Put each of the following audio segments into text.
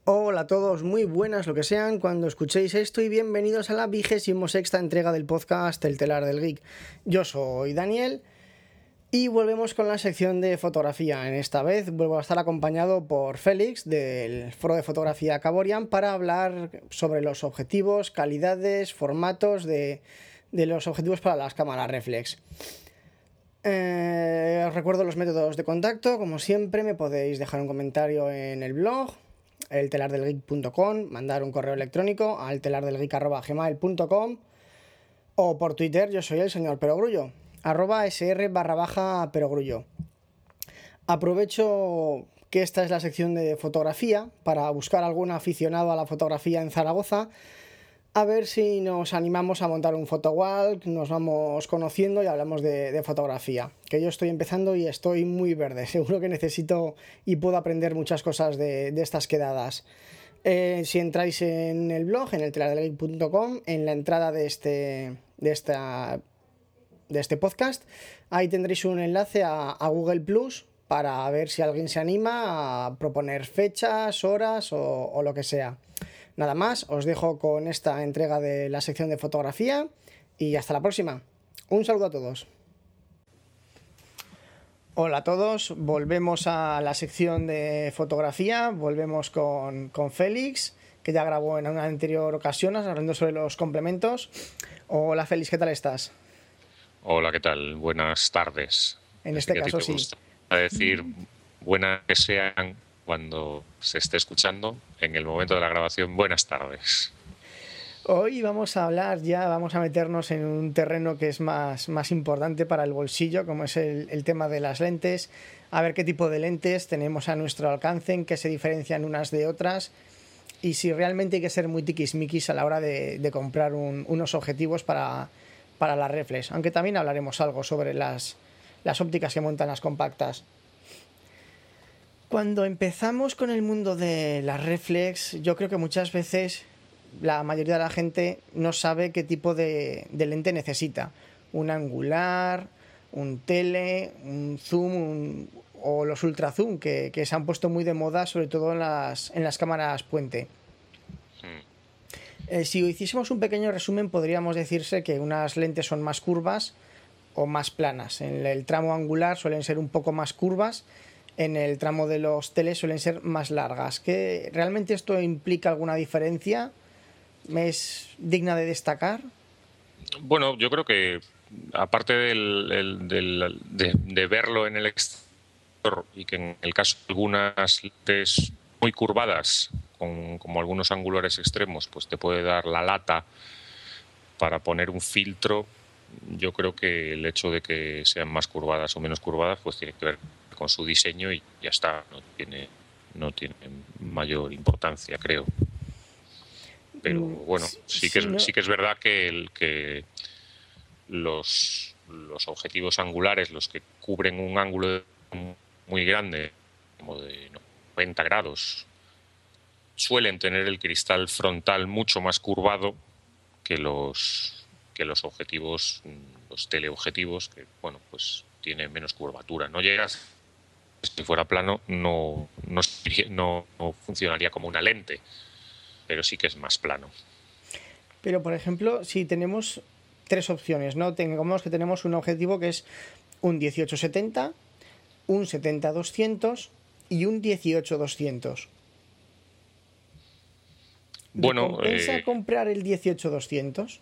Hola a todos, muy buenas lo que sean cuando escuchéis esto y bienvenidos a la 26ª entrega del podcast El Telar del Geek. Yo soy Daniel y volvemos con la sección de fotografía. En esta vez vuelvo a estar acompañado por Félix del foro de fotografía Caborian para hablar sobre los objetivos, calidades, formatos de los objetivos para las cámaras reflex. Os recuerdo los métodos de contacto. Como siempre, me podéis dejar un comentario en el blog eltelardelgeek.com, mandar un correo electrónico al telardelgeek@gmail.com o por Twitter. Yo soy el señor Perogrullo, @sr_perogrullo. Aprovecho que esta es la sección de fotografía para buscar algún aficionado a la fotografía en Zaragoza, a ver si nos animamos a montar un photowalk, nos vamos conociendo y hablamos de fotografía. Que yo estoy empezando y estoy muy verde. Seguro que necesito y puedo aprender muchas cosas de estas quedadas. Si entráis en el blog, en eltelardelgeek.com, en la entrada de este podcast, ahí tendréis un enlace a Google Plus para ver si alguien se anima a proponer fechas, horas o lo que sea. Nada más, os dejo con esta entrega de la sección de fotografía y hasta la próxima. Un saludo a todos. Hola a todos, volvemos a la sección de fotografía, volvemos con Félix, que ya grabó en una anterior ocasión hablando sobre los complementos. Hola Félix, ¿qué tal estás? Hola, ¿qué tal? Buenas tardes. En este caso sí. A decir buenas que sean cuando se esté escuchando, en el momento de la grabación, buenas tardes. Hoy vamos a meternos en un terreno que es más importante para el bolsillo, como es el tema de las lentes, a ver qué tipo de lentes tenemos a nuestro alcance, en qué se diferencian unas de otras y si realmente hay que ser muy tiquismiquis a la hora de comprar unos objetivos para la reflex, aunque también hablaremos algo sobre las ópticas que montan las compactas. Cuando empezamos con el mundo de las reflex, yo creo que muchas veces la mayoría de la gente no sabe qué tipo de lente necesita. Un angular, un tele, un zoom o los ultra zoom que se han puesto muy de moda, sobre todo en las cámaras puente. Si hiciésemos un pequeño resumen, podríamos decirse que unas lentes son más curvas o más planas. En el tramo angular suelen ser un poco más curvas, en el tramo de los teles suelen ser más largas. ¿Que realmente esto implica alguna diferencia? ¿Es digna de destacar? Bueno, yo creo que aparte de verlo en el exterior y que en el caso de algunas lentes muy curvadas, como algunos angulares extremos, pues te puede dar la lata para poner un filtro. Yo creo que el hecho de que sean más curvadas o menos curvadas pues tiene que ver con su diseño y ya está, no tiene mayor importancia, creo. Pero bueno, sí que es verdad que los objetivos angulares, los que cubren un ángulo muy grande, como de 90 grados, suelen tener el cristal frontal mucho más curvado que los objetivos, los teleobjetivos, que bueno, pues tienen menos curvatura. No llegas, si fuera plano, no funcionaría como una lente, pero sí que es más plano. Pero, por ejemplo, si tenemos tres opciones, ¿no? Tengamos que tenemos un objetivo que es un 18-70, un 70-200 y un 18-200. Bueno, ¿compensa comprar el 18-200?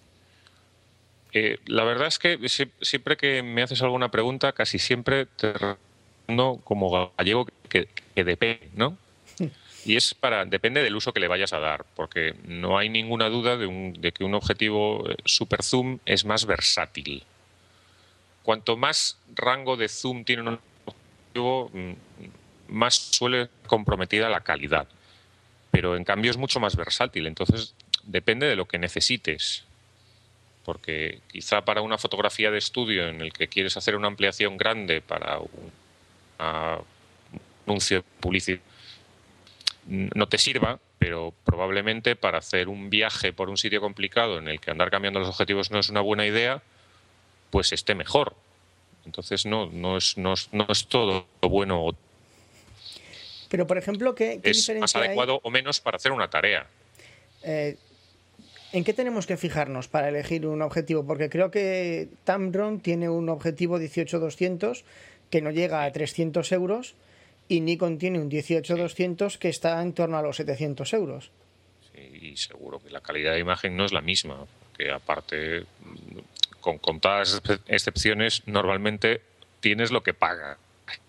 La verdad es que siempre que me haces alguna pregunta, casi siempre te respondo como gallego que depende, ¿no? Y depende del uso que le vayas a dar, porque no hay ninguna duda de que un objetivo super zoom es más versátil. Cuanto más rango de zoom tiene un objetivo, más suele comprometida la calidad. Pero en cambio es mucho más versátil, entonces depende de lo que necesites. Porque quizá para una fotografía de estudio en el que quieres hacer una ampliación grande para un anuncio de publicidad no te sirva, pero probablemente para hacer un viaje por un sitio complicado en el que andar cambiando los objetivos no es una buena idea, pues esté mejor. Entonces no es todo bueno. Pero, por ejemplo, ¿qué es más diferencia hay? adecuado o menos para hacer una tarea. ¿En qué tenemos que fijarnos para elegir un objetivo? Porque creo que Tamron tiene un objetivo 18-200 que no llega a 300 euros y Nikon tiene un 18-200 que está en torno a los 700 euros. Sí, y seguro que la calidad de imagen no es la misma, que aparte, con contadas excepciones, normalmente tienes lo que paga.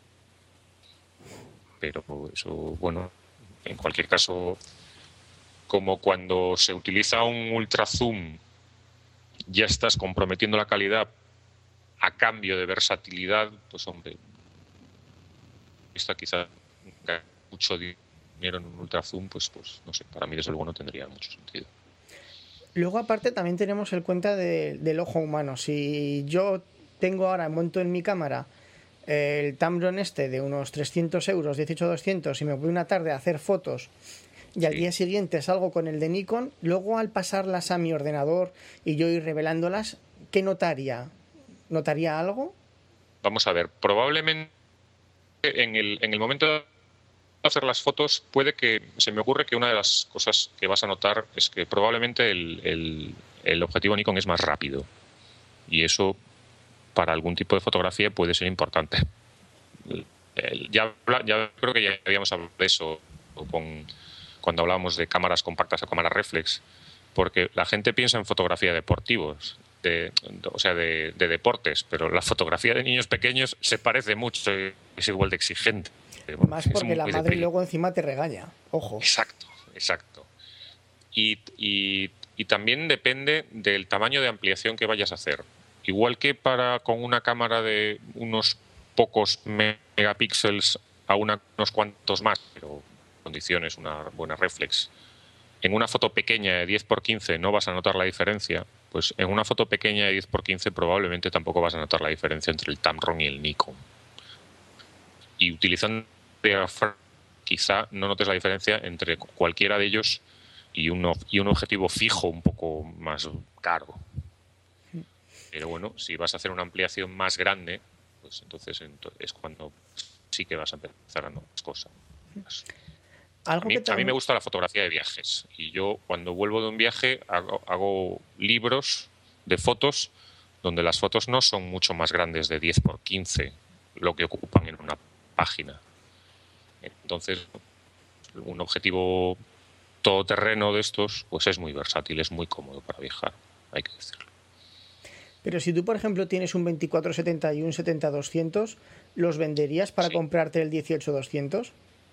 Pero eso, bueno, en cualquier caso, como cuando se utiliza un ultra zoom, ya estás comprometiendo la calidad a cambio de versatilidad, pues hombre, esta quizá mucho dinero en un ultra zoom, pues no sé, para mí desde luego no tendría mucho sentido. Luego, aparte, también tenemos el cuenta del ojo humano. Si yo tengo ahora, monto en mi cámara el Tamron de unos 300 euros, 18-200, y me voy una tarde a hacer fotos y al día siguiente salgo con el de Nikon, luego al pasarlas a mi ordenador y yo ir revelándolas, ¿qué notaría? ¿Notaría algo? Vamos a ver, probablemente en el momento de hacer las fotos puede que se me ocurre que una de las cosas que vas a notar es que probablemente el objetivo Nikon es más rápido y eso para algún tipo de fotografía puede ser importante. Ya creo que ya habíamos hablado de eso cuando hablábamos de cámaras compactas o cámaras reflex, porque la gente piensa en fotografía deportivos, de deportes, pero la fotografía de niños pequeños se parece mucho y es igual de exigente. Más porque la madre luego encima te regaña, ojo. Exacto. Y también depende del tamaño de ampliación que vayas a hacer. Igual que con una cámara de unos pocos megapíxeles a unos cuantos más, pero condiciones, una buena reflex. En una foto pequeña de 10x15 no vas a notar la diferencia, pues en una foto pequeña de 10x15 probablemente tampoco vas a notar la diferencia entre el Tamron y el Nikon. Y utilizando quizá no notes la diferencia entre cualquiera de ellos y un objetivo fijo un poco más caro. Pero bueno, si vas a hacer una ampliación más grande, pues entonces es cuando sí que vas a empezar a notar cosas. A mí me gusta la fotografía de viajes y yo cuando vuelvo de un viaje hago libros de fotos donde las fotos no son mucho más grandes de 10x15, lo que ocupan en una página. Entonces, un objetivo todoterreno de estos pues es muy versátil, es muy cómodo para viajar, hay que decirlo. Pero si tú, por ejemplo, tienes un 24-70 y un 70-200, ¿los venderías para comprarte el 18-200?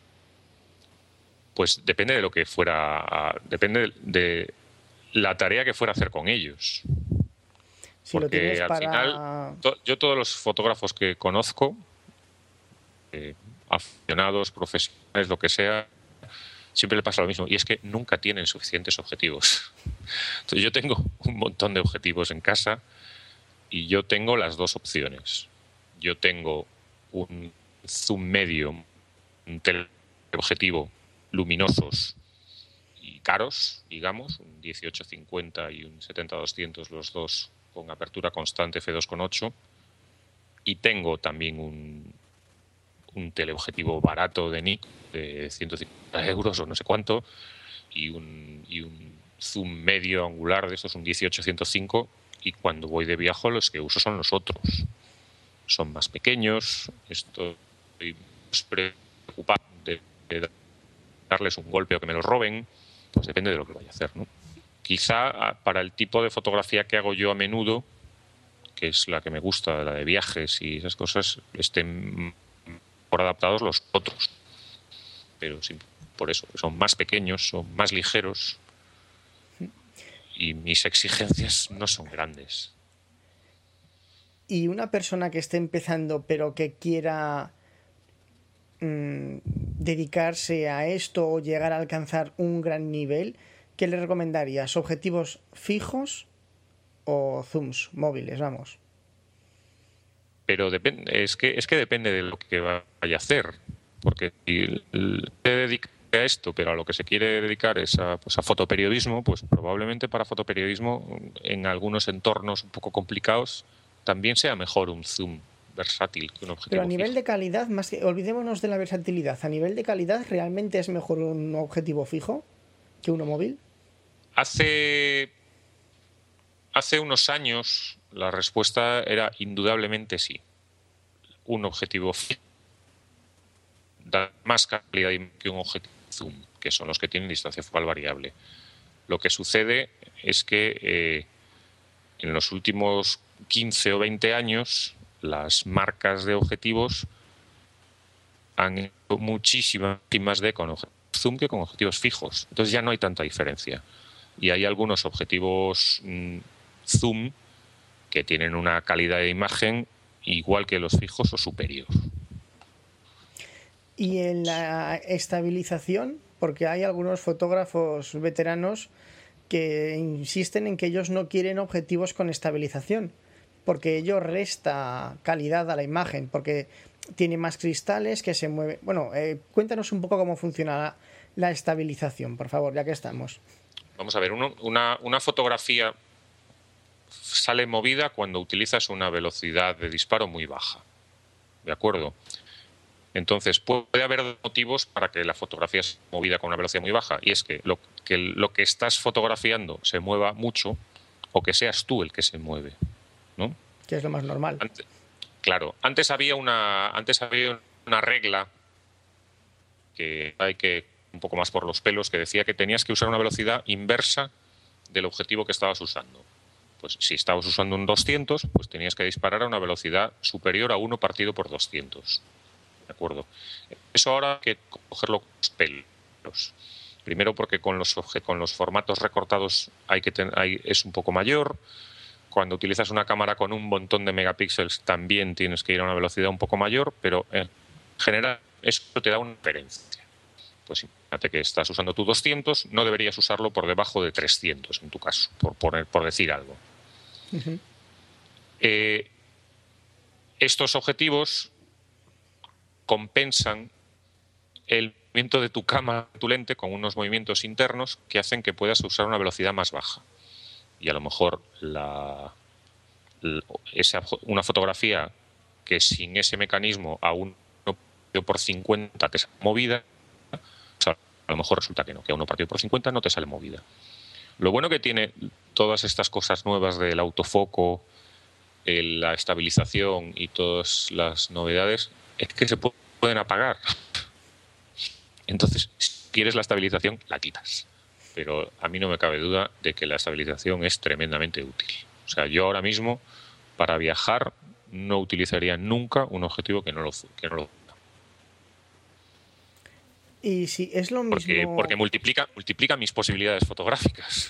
Pues depende de lo que fuera, depende de la tarea que fuera a hacer con ellos. Si porque lo tienes al final, yo todos los fotógrafos que conozco, aficionados, profesionales, lo que sea, siempre le pasa lo mismo, y es que nunca tienen suficientes objetivos. Entonces yo tengo un montón de objetivos en casa y yo tengo las dos opciones. Yo tengo un zoom medio, un teleobjetivo luminosos y caros, digamos, un 18-50 y un 70-200, los dos con apertura constante f2.8, y tengo también un teleobjetivo barato de Nikon de 150 euros o no sé cuánto, y un zoom medio angular de estos, un 18-105, y cuando voy de viaje los que uso son los otros. Son más pequeños, estoy preocupado de darles un golpe o que me los roben, pues depende de lo que vaya a hacer, ¿no? Quizá para el tipo de fotografía que hago yo a menudo, que es la que me gusta, la de viajes y esas cosas, estén por adaptados los otros. Pero sí, por eso, son más pequeños, son más ligeros y mis exigencias no son grandes. Y una persona que esté empezando pero que quiera dedicarse a esto o llegar a alcanzar un gran nivel, ¿qué le recomendarías? ¿Objetivos fijos o zooms móviles? Vamos. Pero es que depende de lo que vaya a hacer, porque si se dedica a esto, pero a lo que se quiere dedicar es a fotoperiodismo, pues probablemente para fotoperiodismo en algunos entornos un poco complicados también sea mejor un zoom versátil que un Pero objetivo a nivel fijo. de calidad, más que olvidémonos de la versatilidad, a nivel de calidad, ¿realmente es mejor un objetivo fijo que uno móvil? Hace unos años la respuesta era indudablemente sí. Un objetivo fijo da más calidad que un objetivo zoom, que son los que tienen distancia focal variable. Lo que sucede es que en los últimos 15 o 20 años las marcas de objetivos han hecho muchísimas más de con objetivos zoom que con objetivos fijos. Entonces ya no hay tanta diferencia. Y hay algunos objetivos zoom que tienen una calidad de imagen igual que los fijos o superior. Y en la estabilización, porque hay algunos fotógrafos veteranos que insisten en que ellos no quieren objetivos con estabilización, porque ello resta calidad a la imagen, porque tiene más cristales que se mueven. Bueno, cuéntanos un poco cómo funciona la estabilización, por favor, ya que estamos. Vamos a ver, una fotografía sale movida cuando utilizas una velocidad de disparo muy baja. ¿De acuerdo? Entonces, puede haber motivos para que la fotografía sea movida con una velocidad muy baja, y es que lo que estás fotografiando se mueva mucho o que seas tú el que se mueve, ¿no? Que es lo más normal. Claro, antes había una regla que hay que un poco más por los pelos, que decía que tenías que usar una velocidad inversa del objetivo que estabas usando. Pues si estabas usando un 200, pues tenías que disparar a una velocidad superior a 1 partido por 200. ¿De acuerdo? Eso ahora hay que cogerlo con los pelos. Primero porque con los formatos recortados es un poco mayor. Cuando utilizas una cámara con un montón de megapíxeles también tienes que ir a una velocidad un poco mayor, pero en general eso te da una diferencia. Pues imagínate que estás usando tu 200, no deberías usarlo por debajo de 300 en tu caso, por decir algo. Uh-huh. Estos objetivos compensan el movimiento de tu cámara, de tu lente, con unos movimientos internos que hacen que puedas usar una velocidad más baja. Y a lo mejor una fotografía que sin ese mecanismo a 1 por 50 te sale movida, o sea, a lo mejor resulta que no, que a 1 partido por 50 no te sale movida. Lo bueno que tiene todas estas cosas nuevas del autofoco, la estabilización y todas las novedades es que se pueden apagar. Entonces, si quieres la estabilización, la quitas. Pero a mí no me cabe duda de que la estabilización es tremendamente útil. O sea, yo ahora mismo, para viajar, no utilizaría nunca un objetivo que no lo tenga. Y si es lo mismo... Porque multiplica mis posibilidades fotográficas.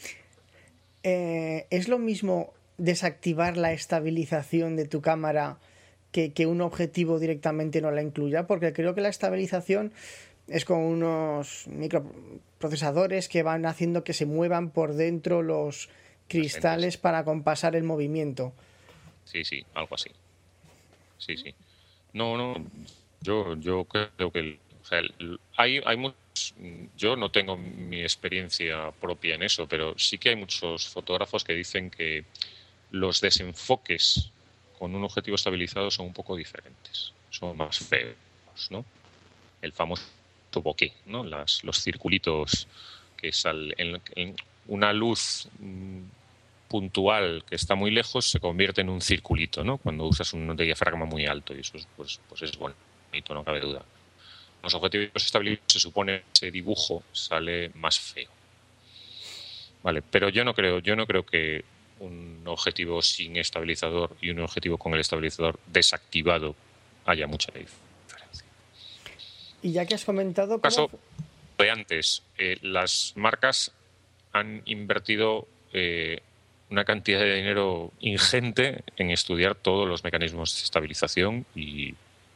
¿Es lo mismo desactivar la estabilización de tu cámara que un objetivo directamente no la incluya? Porque creo que la estabilización es con unos microprocesadores que van haciendo que se muevan por dentro los cristales para compasar el movimiento. Sí, algo así. Sí. No, yo creo que o sea, hay muchos, yo no tengo mi experiencia propia en eso, pero sí que hay muchos fotógrafos que dicen que los desenfoques con un objetivo estabilizado son un poco diferentes, son más feos, ¿no? El famoso bokeh, ¿no? Los circulitos que salen en una luz puntual que está muy lejos se convierte en un circulito, ¿no? Cuando usas un diafragma muy alto, y eso pues es bonito, no cabe duda. Los objetivos estabilizados se supone que ese dibujo sale más feo. Vale, pero yo no creo que un objetivo sin estabilizador y un objetivo con el estabilizador desactivado haya mucha diferencia. Y ya que has comentado... En caso de antes, las marcas han invertido una cantidad de dinero ingente en estudiar todos los mecanismos de estabilización, y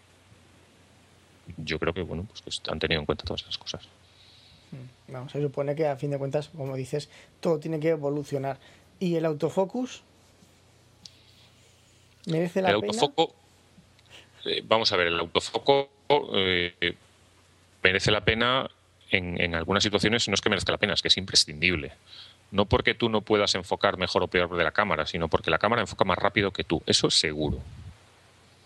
yo creo que pues han tenido en cuenta todas esas cosas. Vamos, se supone que a fin de cuentas, como dices, todo tiene que evolucionar. ¿Y el autofocus? ¿Merece la pena? Autofoco, vamos a ver, el autofoco merece la pena en algunas situaciones. No es que merezca la pena, es que es imprescindible. No porque tú no puedas enfocar mejor o peor de la cámara, sino porque la cámara enfoca más rápido que tú. Eso es seguro.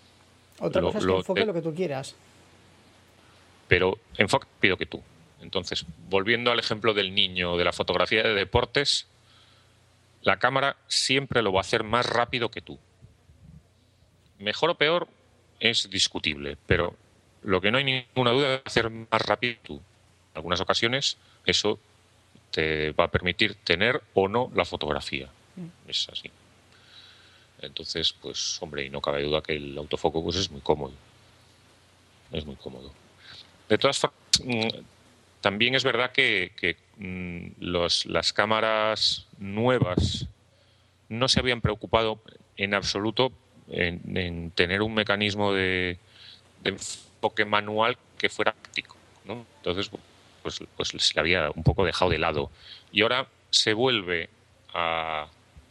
Otra cosa es que enfoque lo que tú quieras. Pero enfoca más rápido que tú. Entonces, volviendo al ejemplo del niño de la fotografía de deportes, la cámara siempre lo va a hacer más rápido que tú. Mejor o peor es discutible, pero lo que no hay ninguna duda es hacer más rápido que tú. En algunas ocasiones eso te va a permitir tener o no la fotografía. Es así. Entonces, pues, hombre, y no cabe duda que el autofoco pues es muy cómodo. Es muy cómodo. De todas formas, también es verdad que las cámaras nuevas no se habían preocupado en absoluto en tener un mecanismo de enfoque manual que fuera práctico, ¿no? Entonces, pues se le había un poco dejado de lado. Y ahora se vuelve a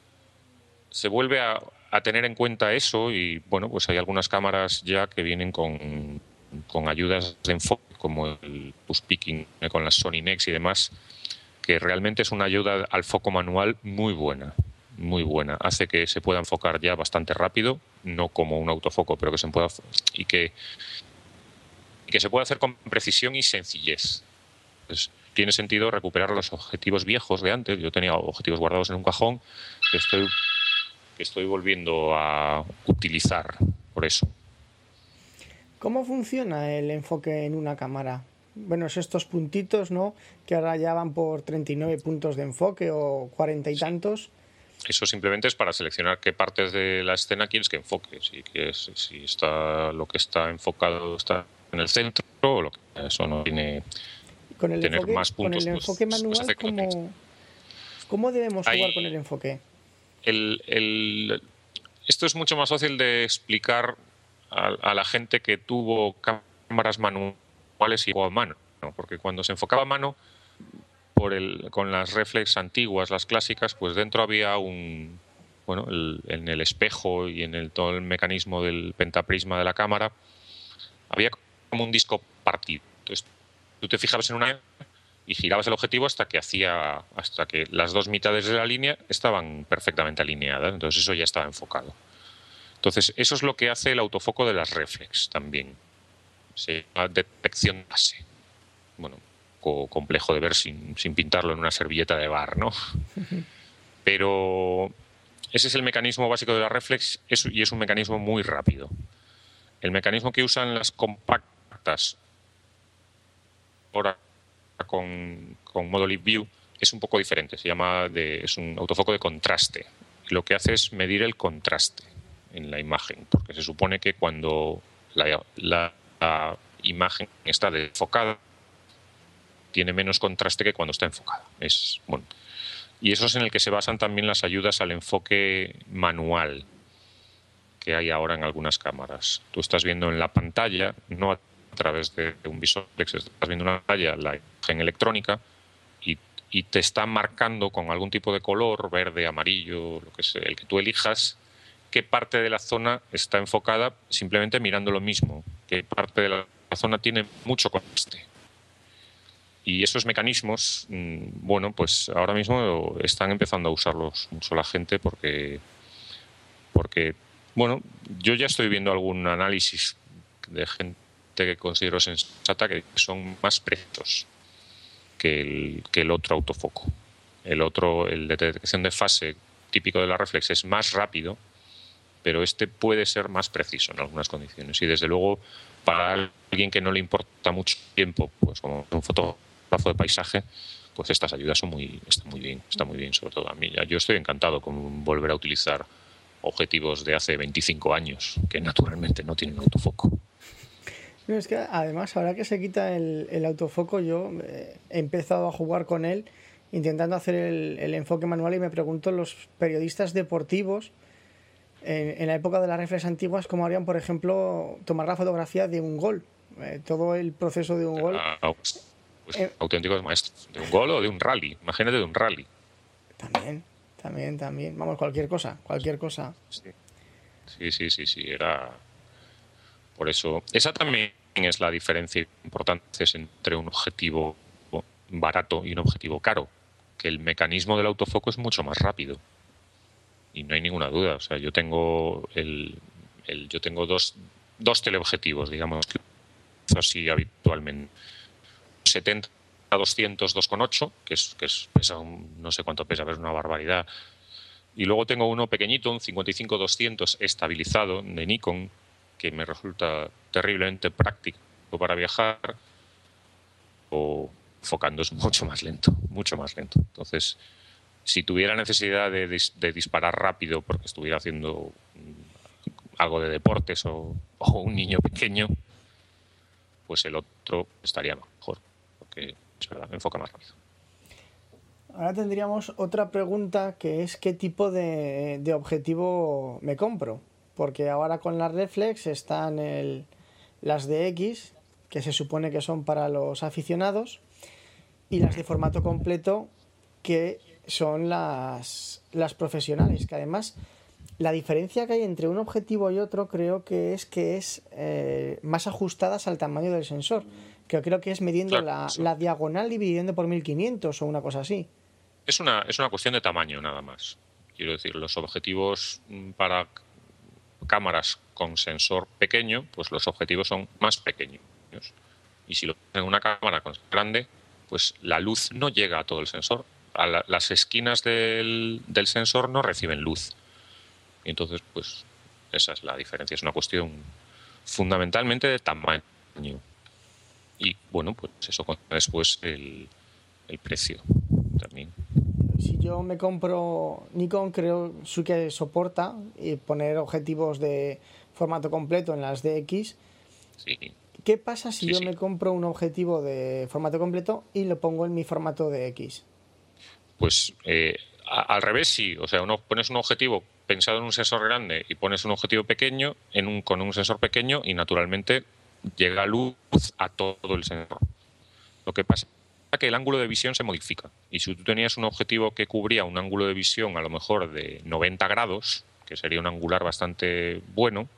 tener en cuenta eso y, bueno, pues hay algunas cámaras ya que vienen con ayudas de enfoque, como el push picking con las Sony Nex y demás, que realmente es una ayuda al foco manual muy buena. Muy buena. Hace que se pueda enfocar ya bastante rápido, no como un autofoco, pero que se pueda y que se pueda hacer con precisión y sencillez. Pues tiene sentido recuperar los objetivos viejos de antes. Yo tenía objetivos guardados en un cajón que estoy volviendo a utilizar por eso. ¿Cómo funciona el enfoque en una cámara? Bueno, es estos puntitos, ¿no? Que ahora ya van por 39 puntos de enfoque o 40 y tantos. Eso simplemente es para seleccionar qué partes de la escena quieres que enfoque. Si está lo que está enfocado está en el centro o lo que eso no tiene. Con el tener enfoque, más puntos, con el enfoque pues manual, hace que lo tengas. ¿Cómo debemos jugar con el enfoque? Esto es mucho más fácil de explicar a la gente que tuvo cámaras manuales y a mano, ¿no? Porque cuando se enfocaba a mano con las reflex antiguas, las clásicas, pues dentro había en el espejo y en todo el mecanismo del pentaprisma de la cámara había como un disco partido. Entonces tú te fijabas en una y girabas el objetivo hasta que las dos mitades de la línea estaban perfectamente alineadas. Entonces eso ya estaba enfocado. Entonces eso es lo que hace el autofoco de las reflex también. Se llama detección base. Bueno, complejo de ver sin pintarlo en una servilleta de bar, ¿no? Pero ese es el mecanismo básico de la reflex y es un mecanismo muy rápido. El mecanismo que usan las compactas ahora con modo Live View es un poco diferente. Es un autofoco de contraste. Y lo que hace es medir el contraste en la imagen, porque se supone que cuando la imagen está desfocada tiene menos contraste que cuando está enfocada. Y eso es en el que se basan también las ayudas al enfoque manual que hay ahora en algunas cámaras. Tú estás viendo en la pantalla, no a través de un visor, estás viendo una pantalla, la imagen electrónica, y te está marcando con algún tipo de color, verde, amarillo, lo que sea, el que tú elijas, qué parte de la zona está enfocada simplemente mirando lo mismo, qué parte de la zona tiene mucho contraste. Y esos mecanismos, bueno, pues ahora mismo están empezando a usarlos mucho la gente porque, bueno, yo ya estoy viendo algún análisis de gente que considero sensata que son más precisos que el otro autofoco. El de detección de fase típico de la reflex es más rápido, pero este puede ser más preciso en algunas condiciones. Y desde luego, para alguien que no le importa mucho tiempo, pues como un fotógrafo de paisaje, pues estas ayudas está muy bien, sobre todo a mí. Yo estoy encantado con volver a utilizar objetivos de hace 25 años, que naturalmente no tienen autofoco. No, es que además, ahora que se quita el autofoco, yo he empezado a jugar con él, intentando hacer el enfoque manual, y me pregunto los periodistas deportivos, en la época de las reflex antiguas, cómo harían, por ejemplo, tomar la fotografía de un gol. Todo el proceso de un gol. Pues auténticos maestros. ¿De un gol o de un rally? Imagínate de un rally. También. Vamos, cualquier cosa. Sí. Era... Por eso... Esa también es la diferencia importante entre un objetivo barato y un objetivo caro. Que el mecanismo del autofoco es mucho más rápido. Y no hay ninguna duda. O sea, yo tengo dos dos teleobjetivos, digamos, que utilizo así habitualmente. 70-200 2,8, pesa no sé cuánto pesa, pero es una barbaridad. Y luego tengo uno pequeñito, un 55-200 estabilizado de Nikon, que me resulta terriblemente práctico para viajar, o enfocando es mucho más lento, mucho más lento. Entonces, si tuviera necesidad de disparar rápido porque estuviera haciendo algo de deportes o un niño pequeño, pues el otro estaría mejor, porque es verdad, me enfoca más rápido. Ahora tendríamos otra pregunta, que es qué tipo de objetivo me compro. Porque ahora con las reflex están las de X, que se supone que son para los aficionados, y las de formato completo, que son las profesionales. Que además la diferencia que hay entre un objetivo y otro creo que es más ajustadas al tamaño del sensor. Que creo que es midiendo Claro, la diagonal dividiendo por 1500 o una cosa así. es una cuestión de tamaño nada más. Quiero decir, los objetivos para cámaras con sensor pequeño, pues los objetivos son más pequeños. Y si lo pones en una cámara grande, pues la luz no llega a todo el sensor. Las esquinas del sensor no reciben luz. Y entonces, pues esa es la diferencia. Es una cuestión fundamentalmente de tamaño. Y bueno, pues eso después el precio también. Si yo me compro Nikon, creo sí que soporta poner objetivos de formato completo en las DX. Sí, ¿Qué pasa si sí, yo sí. me compro un objetivo de formato completo y lo pongo en mi formato de X? Pues al revés, sí. O sea, pones un objetivo pensado en un sensor grande y pones un objetivo pequeño con un sensor pequeño y naturalmente llega luz a todo el sensor. Lo que pasa es que el ángulo de visión se modifica. Y si tú tenías un objetivo que cubría un ángulo de visión a lo mejor de 90 grados, que sería un angular bastante bueno,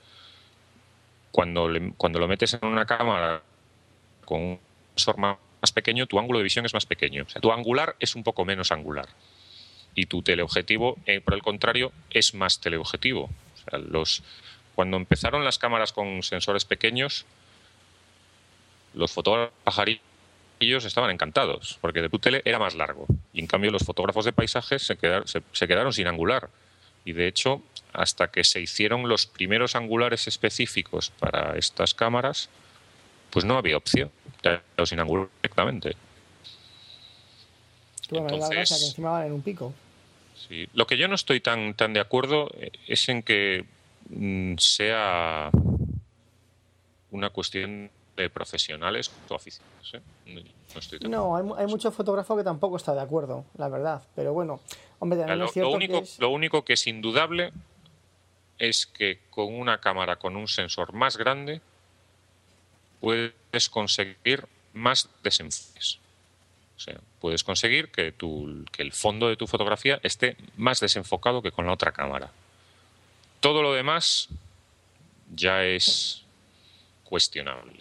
cuando lo metes en una cámara con un sensor más pequeño, tu ángulo de visión es más pequeño. O sea, tu angular es un poco menos angular. Y tu teleobjetivo, por el contrario, es más teleobjetivo. O sea, cuando empezaron las cámaras con sensores pequeños, los fotógrafos pajarillos estaban encantados, porque de tu tele era más largo. Y en cambio los fotógrafos de paisajes se quedaron sin angular. Y de hecho, hasta que se hicieron los primeros angulares específicos para estas cámaras, pues no había opción. Te has quedado sin angular directamente. Que bueno, es la gracia, que Entonces, encima valen un pico. sí. Lo que yo no estoy tan de acuerdo es en que sea una cuestión de profesionales o aficionados. No estoy tan de No, acuerdo con hay eso. mucho fotógrafo que tampoco está de acuerdo, la verdad. Pero bueno, hombre, también es cierto que es... Lo único que es indudable es que con una cámara con un sensor más grande puedes conseguir más desenfoques. O sea, puedes conseguir que el fondo de tu fotografía esté más desenfocado que con la otra cámara. Todo lo demás ya es cuestionable.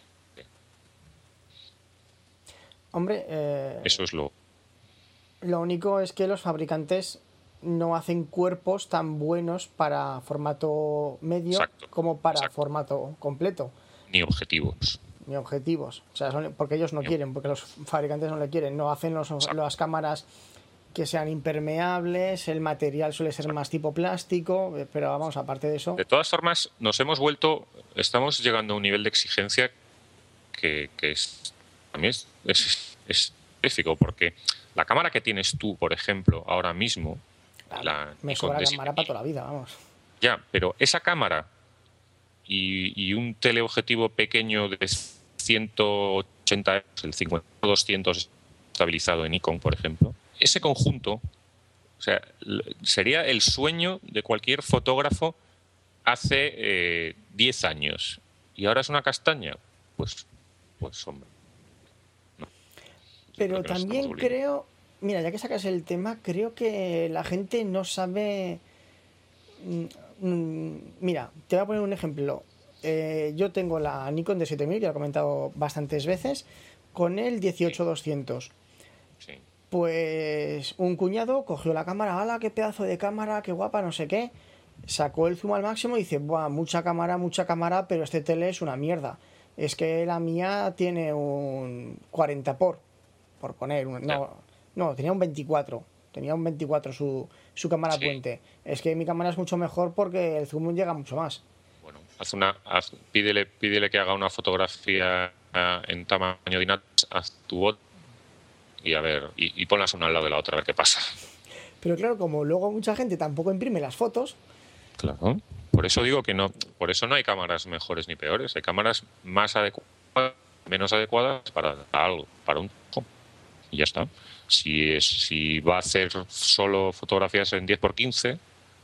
Hombre, Eso es lo único es que los fabricantes no hacen cuerpos tan buenos para formato medio exacto, como para exacto. formato completo, Ni objetivos. ni objetivos. O sea, porque ellos no quieren, porque los fabricantes no le quieren, no hacen Exacto. las cámaras que sean impermeables, el material suele ser más tipo plástico, pero vamos, aparte de eso... De todas formas, estamos llegando a un nivel de exigencia que a mí es específico, porque la cámara que tienes tú, por ejemplo, ahora mismo, la Me Nikon sobra D cámara para 7000, toda la vida, vamos. ya, pero esa cámara y un teleobjetivo pequeño de 180, el 50-200 estabilizado en Nikon, por ejemplo, ese conjunto, o sea, sería el sueño de cualquier fotógrafo hace 10 años. Y ahora es una castaña. Pues hombre. No, yo creo Pero que nos estamos también volviendo. creo, mira, ya que sacas el tema, creo que la gente no sabe... Mira, te voy a poner un ejemplo. Yo tengo la Nikon D7000, ya lo he comentado bastantes veces, con el Sí, 18200. sí. Pues un cuñado cogió la cámara, ¡hala, qué pedazo de cámara, qué guapa, no sé qué! sacó el zoom al máximo y dice, buah, mucha cámara, pero este tele es una mierda. Es que la mía tiene un 40 por poner, Ya. no, tenía un 24 su cámara Sí. puente. Es que mi cámara es mucho mejor porque el zoom llega mucho más. Bueno, pídele que haga una fotografía en tamaño de INAX, haz tu bot y a ver, y ponlas una al lado de la otra a ver qué pasa. Pero claro, como luego mucha gente tampoco imprime las fotos, Claro. Por eso digo que no, por eso no hay cámaras mejores ni peores, hay cámaras más adecuadas, menos adecuadas para algo, para un trabajo. Y ya está. Si va a hacer solo fotografías en 10x15,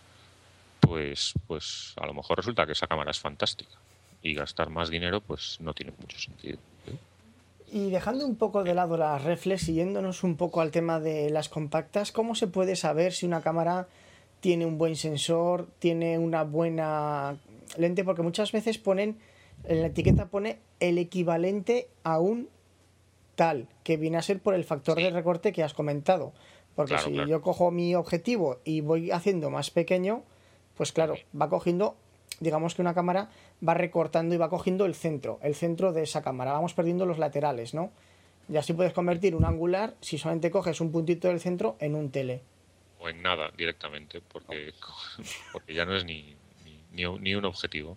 pues a lo mejor resulta que esa cámara es fantástica. Y gastar más dinero, pues no tiene mucho sentido. y dejando un poco de lado las reflex y yéndonos un poco al tema de las compactas, ¿cómo se puede saber si una cámara tiene un buen sensor, tiene una buena lente? Porque muchas veces ponen, en la etiqueta pone el equivalente a un tal, que viene a ser por el factor de Sí, recorte que has comentado. Porque claro, si claro. yo cojo mi objetivo y voy haciendo más pequeño, pues claro, va cogiendo, digamos que una cámara va recortando y va cogiendo el centro de esa cámara. Vamos perdiendo los laterales, ¿no? Y así puedes convertir un angular, si solamente coges un puntito del centro, en un tele. O en nada directamente, porque ya no es ni un objetivo.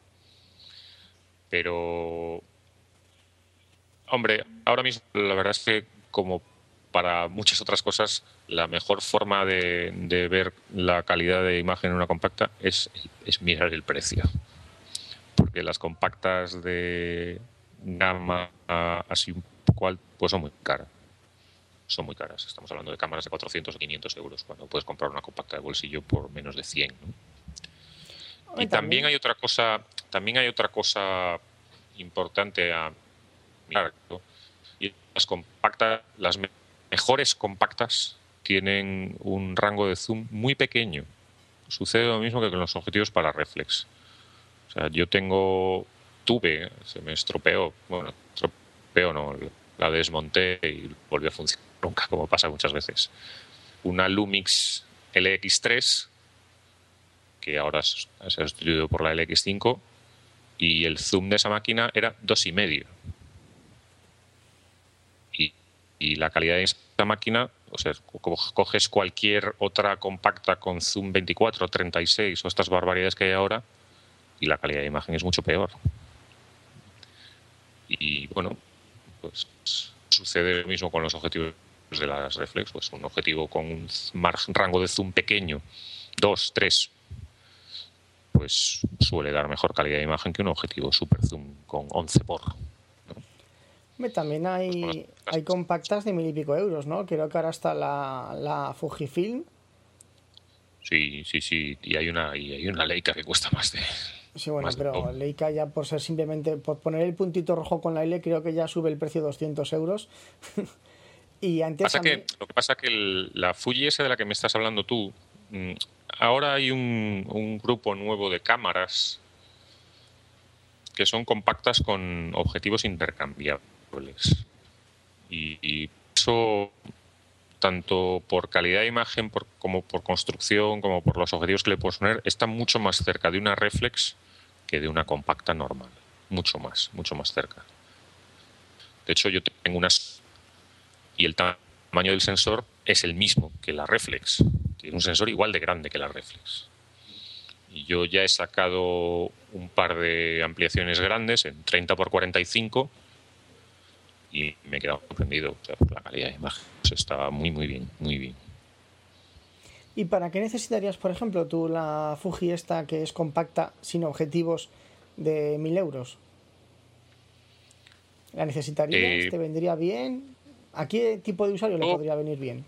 Pero, hombre, ahora mismo la verdad es que como para muchas otras cosas, la mejor forma de ver la calidad de imagen en una compacta es mirar el precio. Porque las compactas de gama así un poco alta, pues son muy caras. Son muy caras. Estamos hablando de cámaras de 400 o 500 euros cuando puedes comprar una compacta de bolsillo por menos de 100, ¿no? Y También, también hay otra cosa importante a mirar, ¿no? Y las mejores compactas tienen un rango de zoom muy pequeño. Sucede lo mismo que con los objetivos para reflex. O sea, se me estropeó, bueno, estropeó no, la desmonté y volvió a funcionar nunca, como pasa muchas veces. Una Lumix LX3, que ahora se ha sustituido por la LX5, y el zoom de esa máquina era 2,5. Y, y la calidad de esa máquina, o sea, coges cualquier otra compacta con zoom 24, 36 o estas barbaridades que hay ahora, y la calidad de imagen es mucho peor. Y bueno, pues sucede lo mismo con los objetivos de las reflex. Pues un objetivo con un rango de zoom pequeño, 2, 3, pues suele dar mejor calidad de imagen que un objetivo super zoom con 11 por, ¿no? también Pues con hay compactas de mil y pico euros, ¿no? Creo que ahora está la Fujifilm. sí, sí, sí. Y hay una Leica que cuesta Sí, bueno, más del pero doble. Leica ya por ser simplemente, por poner el puntito rojo con la L, creo que ya sube el precio 200 euros. Y antes a mí, Lo que pasa que la Fuji esa de la que me estás hablando tú, mm, ahora hay un grupo nuevo de cámaras que son compactas con objetivos intercambiables. Y eso, tanto por calidad de imagen como por construcción, como por los objetivos que le puedes poner, está mucho más cerca de una reflex que de una compacta normal. Mucho más cerca. De hecho, yo tengo unas y el tamaño del sensor es el mismo que la reflex. Tiene un sensor igual de grande que la reflex. Y yo ya he sacado un par de ampliaciones grandes en 30x45 y me he quedado sorprendido. O sea, la calidad de imagen está muy, muy bien, muy bien. ¿y para qué necesitarías, por ejemplo, tú la Fuji esta que es compacta sin objetivos de 1000 euros? ¿La necesitarías? Eh, ¿Te vendría bien? ¿A qué tipo de usuario le yo, podría venir bien?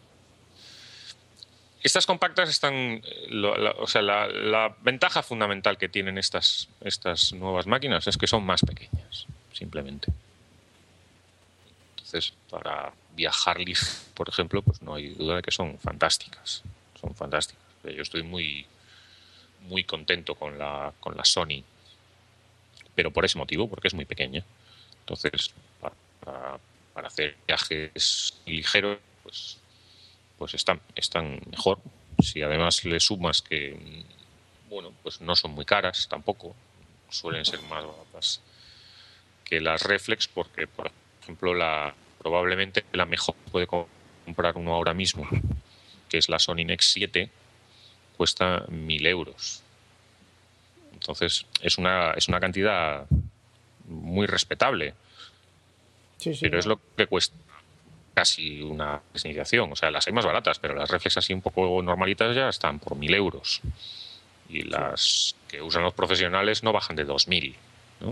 estas compactas están. O sea, la ventaja fundamental que tienen estas nuevas máquinas es que son más pequeñas, simplemente. Entonces, para viajar, por ejemplo, pues no hay duda de que son fantásticas. Son fantásticas. Yo estoy muy, muy contento con la Sony, pero por ese motivo, porque es muy pequeña. Entonces, para, para hacer viajes ligeros, pues están mejor. Si además le sumas que bueno, pues no son muy caras tampoco, suelen ser más baratas que las reflex, porque, por ejemplo, probablemente la mejor que puede comprar uno ahora mismo, que es la Sony Nex 7, cuesta 1.000 euros. Entonces, es una cantidad muy respetable, Sí, sí, pero es no. lo que cuesta casi una iniciación. O sea, las hay más baratas, pero las reflex así un poco normalitas ya están por 1.000 euros. Y las que usan los profesionales no bajan de 2.000, ¿no?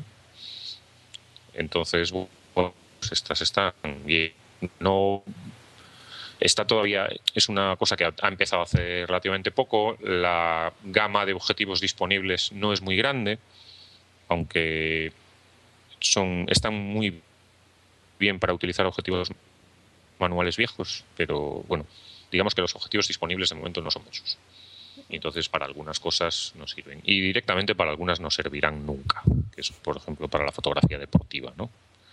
Entonces, bueno, pues estas están bien. No está todavía, es una cosa que ha empezado hace relativamente poco. La gama de objetivos disponibles no es muy grande, aunque están muy bien para utilizar objetivos manuales viejos, pero bueno, digamos que los objetivos disponibles de momento no son muchos. Y entonces para algunas cosas no sirven. Y directamente para algunas no servirán nunca, que es, por ejemplo, para la fotografía deportiva, ¿no?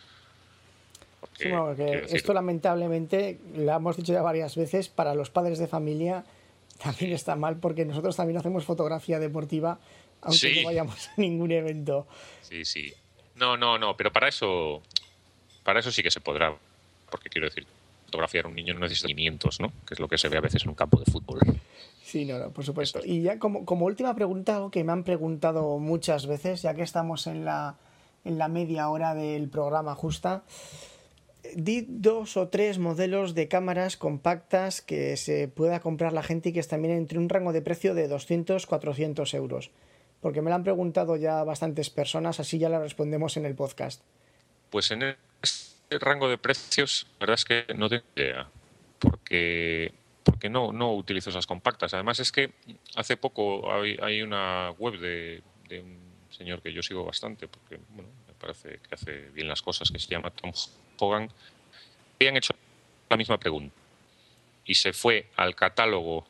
Sí, Porque, bueno, que quiero decir, esto lamentablemente, lo hemos dicho ya varias veces, para los padres de familia también sí, está mal porque nosotros también hacemos fotografía deportiva, aunque no sí, vayamos a ningún evento. sí, sí. No, pero para eso sí que se podrá, porque quiero decir, fotografiar a un niño no necesita movimientos, ¿no? Que es lo que se ve a veces en un campo de fútbol. Sí, no, no, por Eso supuesto. es. Y ya como última pregunta, algo que me han preguntado muchas veces, ya que estamos en la media hora del programa justa, di dos o tres modelos de cámaras compactas que se pueda comprar la gente y que estén también entre un rango de precio de 200-400 euros. Porque me lo han preguntado ya bastantes personas, así ya lo respondemos en el podcast. Pues en este rango de precios, la verdad es que no tengo idea, porque no utilizo esas compactas. Además es que hace poco hay una web de un señor que yo sigo bastante, porque bueno, me parece que hace bien las cosas, que se llama Tom Hogan. Habían hecho la misma pregunta y se fue al catálogo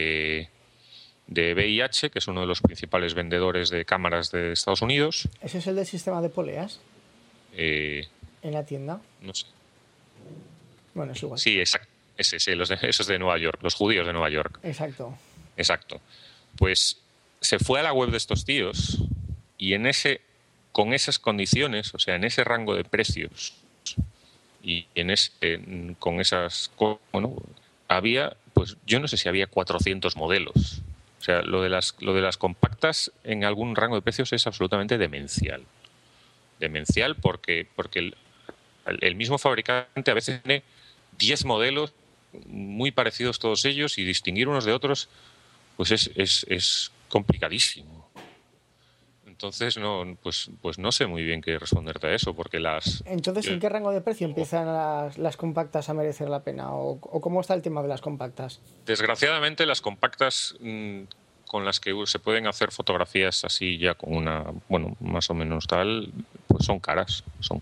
de VIH, que es uno de los principales vendedores de cámaras de Estados Unidos. Ese es el del sistema de poleas Eh, en la tienda. no sé. Bueno, es igual. Sí, exacto. Sí, esos de Nueva York, los judíos de Nueva York. Exacto. Exacto. Pues se fue a la web de estos tíos y con esas condiciones, o sea, en ese rango de precios y con esas, bueno, había, pues yo no sé si había 400 modelos. O sea, lo de las compactas en algún rango de precios es absolutamente demencial. Demencial porque el mismo fabricante a veces tiene 10 modelos muy parecidos todos ellos y distinguir unos de otros pues es complicadísimo. Entonces pues no sé muy bien qué responderte a eso porque Entonces, yo- ¿en qué rango de precio empiezan las compactas a merecer la pena? O cómo está el tema de las compactas? desgraciadamente las compactas con las que se pueden hacer fotografías así ya con una, bueno, más o menos tal, pues son caras.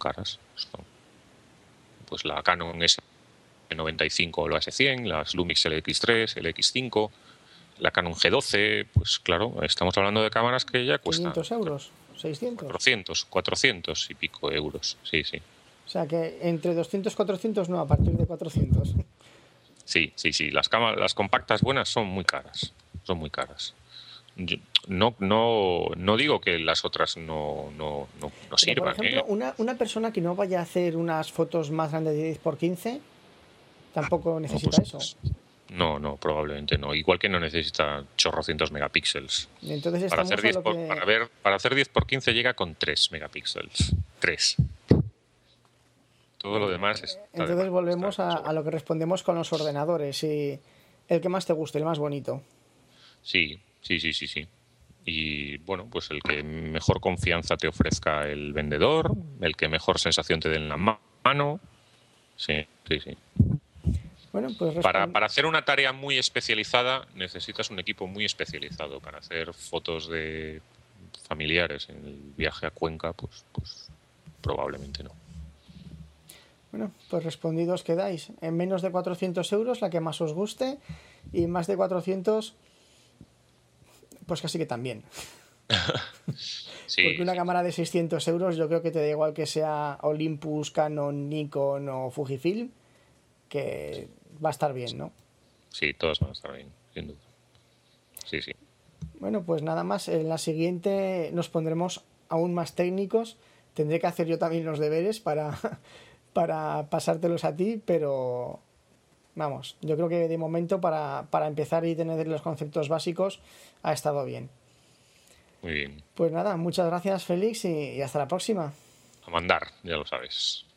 Pues la Canon S95 o la S100, las Lumix LX3, LX5, la Canon G12, pues claro, estamos hablando de cámaras que ya cuestan 500 euros, 600. 400 y pico euros. Sí, sí. O sea que entre 200 y 400 no, a partir de 400. Sí. Las compactas buenas son muy caras. Son muy caras. Yo no digo que las otras no Pero, por sirvan, ejemplo, ¿eh? una persona que no vaya a hacer unas fotos más grandes de 10 por 15 tampoco No, necesita eso. pues no, probablemente no. Igual que no necesita chorrocientos megapíxeles. Entonces Para hacer estamos a 10 lo que... para hacer 10 por 15 llega con 3 megapíxeles. 3. Todo lo demás está de Entonces más. Está volvemos a sobrado. lo que respondemos con los ordenadores y el que más te guste, el más bonito. Sí. Y bueno, pues el que mejor confianza te ofrezca el vendedor, el que mejor sensación te dé en la mano. Sí. Bueno, pues Para hacer una tarea muy especializada necesitas un equipo muy especializado. Para hacer fotos de familiares en el viaje a Cuenca, pues probablemente no. bueno, pues respondidos quedáis. En menos de 400 euros, la que más os guste, y más de 400, pues casi que también. Porque Sí, una sí, cámara de 600 euros yo creo que te da igual que sea Olympus, Canon, Nikon o Fujifilm, que va a estar bien, ¿no? sí, todas van a estar bien, sin duda. Sí. Bueno, pues nada más. En la siguiente nos pondremos aún más técnicos. Tendré que hacer yo también los deberes para pasártelos a ti, pero vamos, yo creo que de momento para empezar y tener los conceptos básicos ha estado bien. Muy bien. Pues nada, muchas gracias Félix y hasta la próxima. A mandar, ya lo sabes.